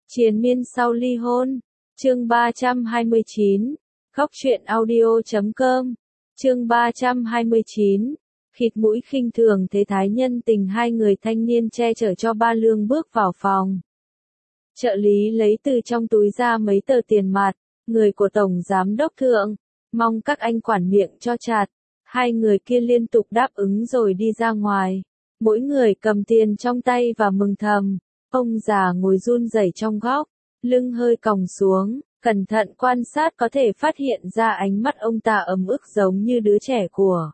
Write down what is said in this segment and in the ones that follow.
Triền miên sau ly hôn. Chương 329. Khóc chuyện audio.com. Chương 329. Khịt mũi khinh thường thế thái nhân tình hai người thanh niên che chở cho Ba Lương bước vào phòng. Trợ lý lấy từ trong túi ra mấy tờ tiền mặt, người của Tổng Giám Đốc Thượng, mong các anh quản miệng cho chặt. Hai người kia liên tục đáp ứng rồi đi ra ngoài. Mỗi người cầm tiền trong tay và mừng thầm. Ông già ngồi run rẩy trong góc, lưng hơi còng xuống, cẩn thận quan sát có thể phát hiện ra ánh mắt ông ta ấm ức giống như đứa trẻ của.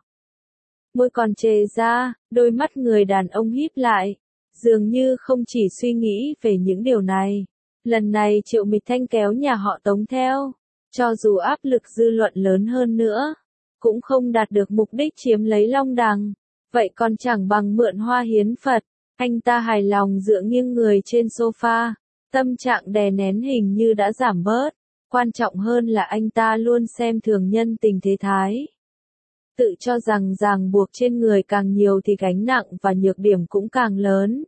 Môi còn trề ra, đôi mắt người đàn ông híp lại, dường như không chỉ suy nghĩ về những điều này. Lần này Triệu Mịch Thanh kéo nhà họ Tống theo, cho dù áp lực dư luận lớn hơn nữa, cũng không đạt được mục đích chiếm lấy Long Đằng, vậy còn chẳng bằng mượn hoa hiến Phật. Anh ta hài lòng dựa nghiêng người trên sofa, tâm trạng đè nén hình như đã giảm bớt, quan trọng hơn là anh ta luôn xem thường nhân tình thế thái. Tự cho rằng ràng buộc trên người càng nhiều thì gánh nặng và nhược điểm cũng càng lớn.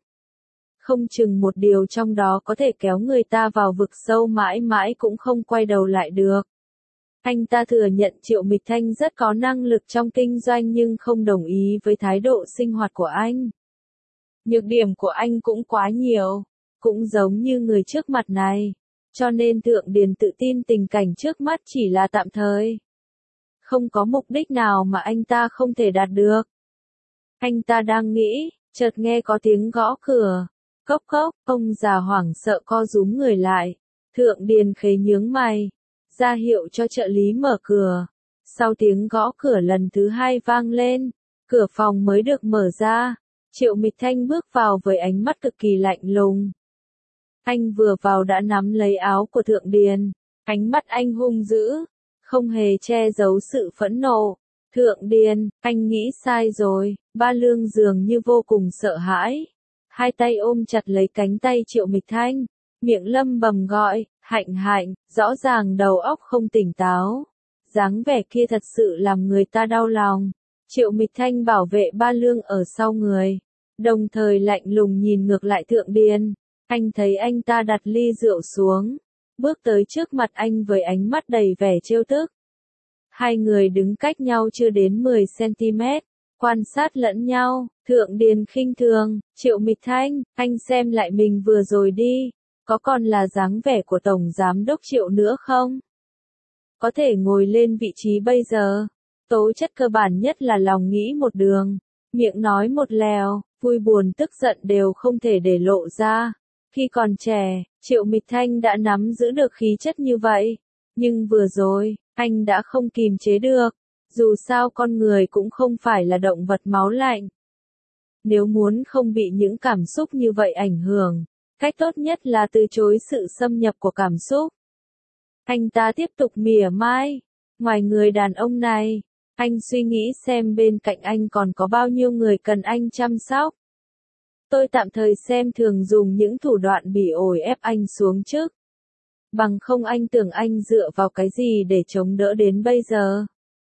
Không chừng một điều trong đó có thể kéo người ta vào vực sâu mãi mãi cũng không quay đầu lại được. Anh ta thừa nhận Triệu Mịch Thanh rất có năng lực trong kinh doanh nhưng không đồng ý với thái độ sinh hoạt của anh. Nhược điểm của anh cũng quá nhiều, cũng giống như người trước mặt này, cho nên Thượng Điền tự tin tình cảnh trước mắt chỉ là tạm thời. Không có mục đích nào mà anh ta không thể đạt được. Anh ta đang nghĩ, chợt nghe có tiếng gõ cửa. Cốc cốc, ông già hoảng sợ co rúm người lại. Thượng Điền khế nhướng mày, ra hiệu cho trợ lý mở cửa. Sau tiếng gõ cửa lần thứ hai vang lên, cửa phòng mới được mở ra. Triệu Mịch Thanh bước vào với ánh mắt cực kỳ lạnh lùng. Anh vừa vào đã nắm lấy áo của Thượng Điền, ánh mắt anh hung dữ, không hề che giấu sự phẫn nộ. Thượng Điền, anh nghĩ sai rồi. Ba Lương dường như vô cùng sợ hãi, hai tay ôm chặt lấy cánh tay Triệu Mịch Thanh, miệng lầm bầm gọi, Hạnh Hạnh, rõ ràng đầu óc không tỉnh táo. Dáng vẻ kia thật sự làm người ta đau lòng. Triệu Mịch Thanh bảo vệ Ba Lương ở sau người, đồng thời lạnh lùng nhìn ngược lại Thượng Điền. Anh thấy anh ta đặt ly rượu xuống, bước tới trước mặt anh với ánh mắt đầy vẻ trêu tức. Hai người đứng cách nhau chưa đến 10 cm, quan sát lẫn nhau. Thượng Điền khinh thường, Triệu Mịch Thanh, anh xem lại mình vừa rồi đi, có còn là dáng vẻ của Tổng Giám Đốc Triệu nữa không? Có thể ngồi lên vị trí bây giờ, tố chất cơ bản nhất là lòng nghĩ một đường, miệng nói một lèo, vui buồn tức giận đều không thể để lộ ra. Khi còn trẻ, Triệu Mịch Thanh đã nắm giữ được khí chất như vậy, nhưng vừa rồi, anh đã không kìm chế được. Dù sao con người cũng không phải là động vật máu lạnh. Nếu muốn không bị những cảm xúc như vậy ảnh hưởng, cách tốt nhất là từ chối sự xâm nhập của cảm xúc. Anh ta tiếp tục mỉa mai, ngoài người đàn ông này, anh suy nghĩ xem bên cạnh anh còn có bao nhiêu người cần anh chăm sóc. Tôi tạm thời xem thường dùng những thủ đoạn bỉ ổi ép anh xuống trước. Bằng không anh tưởng anh dựa vào cái gì để chống đỡ đến bây giờ.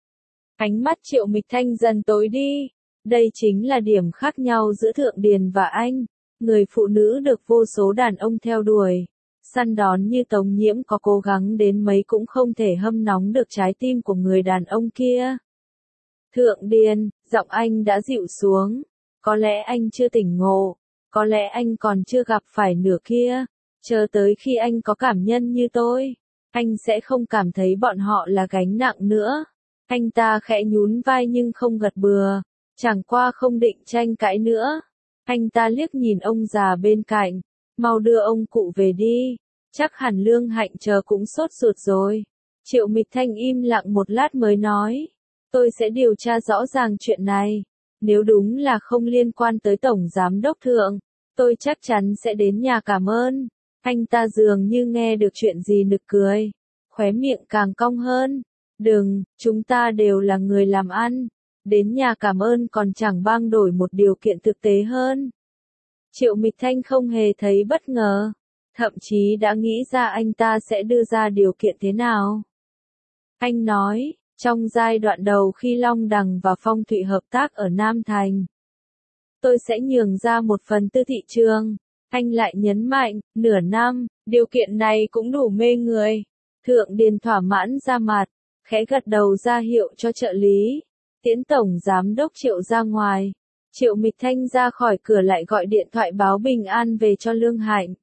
Ánh mắt Triệu Mịch Thanh dần tối đi. Đây chính là điểm khác nhau giữa Thượng Điền và anh. Người phụ nữ được vô số đàn ông theo đuổi, săn đón như Tống Nhiễm có cố gắng đến mấy cũng không thể hâm nóng được trái tim của người đàn ông kia. Thượng Điền, giọng anh đã dịu xuống. Có lẽ anh chưa tỉnh ngộ, có lẽ anh còn chưa gặp phải nửa kia. Chờ tới khi anh có cảm nhân như tôi, anh sẽ không cảm thấy bọn họ là gánh nặng nữa. Anh ta khẽ nhún vai nhưng không gật bừa, chẳng qua không định tranh cãi nữa. Anh ta liếc nhìn ông già bên cạnh, mau đưa ông cụ về đi, chắc hẳn Lương Hạnh chờ cũng sốt ruột rồi. Triệu Mịch Thanh im lặng một lát mới nói, tôi sẽ điều tra rõ ràng chuyện này, nếu đúng là không liên quan tới Tổng Giám Đốc Thượng, tôi chắc chắn sẽ đến nhà cảm ơn. Anh ta dường như nghe được chuyện gì nực cười, khóe miệng càng cong hơn. Đừng, chúng ta đều là người làm ăn, đến nhà cảm ơn còn chẳng bằng đổi một điều kiện thực tế hơn. Triệu Mịch Thanh không hề thấy bất ngờ, thậm chí đã nghĩ ra anh ta sẽ đưa ra điều kiện thế nào. Anh nói, trong giai đoạn đầu khi Long Đằng và Phong Thụy hợp tác ở Nam Thành, tôi sẽ nhường ra một phần tư thị trường, Anh lại nhấn mạnh, nửa năm, điều kiện này cũng đủ mê người. Thượng Điền thỏa mãn ra mặt, khẽ gật đầu ra hiệu cho trợ lý. Tiễn tổng giám đốc Triệu ra ngoài. Triệu Mịch Thanh ra khỏi cửa lại gọi điện thoại báo bình an về cho Lương Hạnh.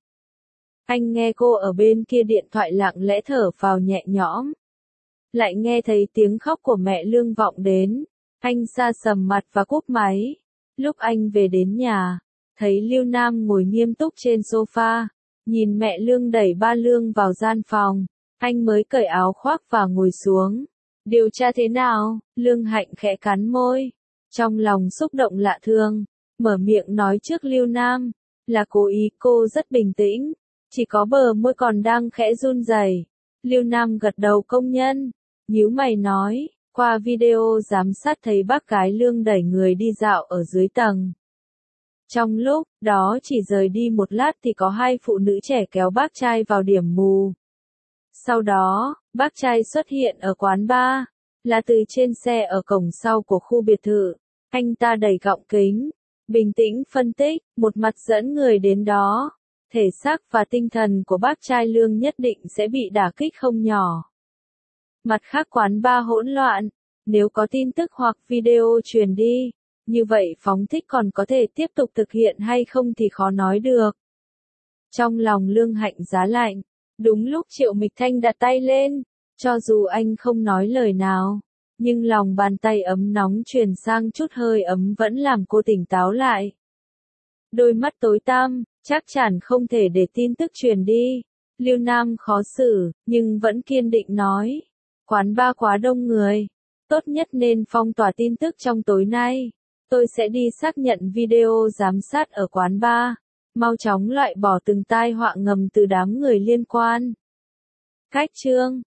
Anh nghe cô ở bên kia điện thoại lặng lẽ thở phào nhẹ nhõm. Lại nghe thấy tiếng khóc của mẹ Lương vọng đến. Anh sa sầm mặt và cúp máy. Lúc anh về đến nhà, thấy Lưu Nam ngồi nghiêm túc trên sofa. Nhìn mẹ Lương đẩy ba Lương vào gian phòng. Anh mới cởi áo khoác và ngồi xuống. Điều tra thế nào? Lương Hạnh khẽ cắn môi. Trong lòng xúc động lạ thường. Mở miệng nói trước Lưu Nam. Là cố ý, cô rất bình tĩnh. Chỉ có bờ môi còn đang khẽ run rẩy. Lưu Nam gật đầu công nhân. Nhíu mày nói. Qua video giám sát thấy bác gái Lương đẩy người đi dạo ở dưới tầng. Trong lúc đó chỉ rời đi một lát thì có hai phụ nữ trẻ kéo bác trai vào điểm mù. Sau đó, bác trai xuất hiện ở quán bar, là từ trên xe ở cổng sau của khu biệt thự. Anh ta đẩy gọng kính, bình tĩnh phân tích, một mặt dẫn người đến đó. Thể xác và tinh thần của bác trai Lương nhất định sẽ bị đả kích không nhỏ. Mặt khác quán bar hỗn loạn, nếu có tin tức hoặc video truyền đi, như vậy phóng thích còn có thể tiếp tục thực hiện hay không thì khó nói được. Trong lòng Lương Hạnh giá lạnh, đúng lúc Triệu Mịch Thanh đặt tay lên, cho dù anh không nói lời nào, nhưng lòng bàn tay ấm nóng truyền sang chút hơi ấm vẫn làm cô tỉnh táo lại. Đôi mắt tối tăm, chắc chắn không thể để tin tức truyền đi. Lưu Nam khó xử, nhưng vẫn kiên định nói. Quán bar quá đông người. Tốt nhất nên phong tỏa tin tức trong tối nay. Tôi sẽ đi xác nhận video giám sát ở quán bar. Mau chóng loại bỏ từng tai họa ngầm từ đám người liên quan. Cách chương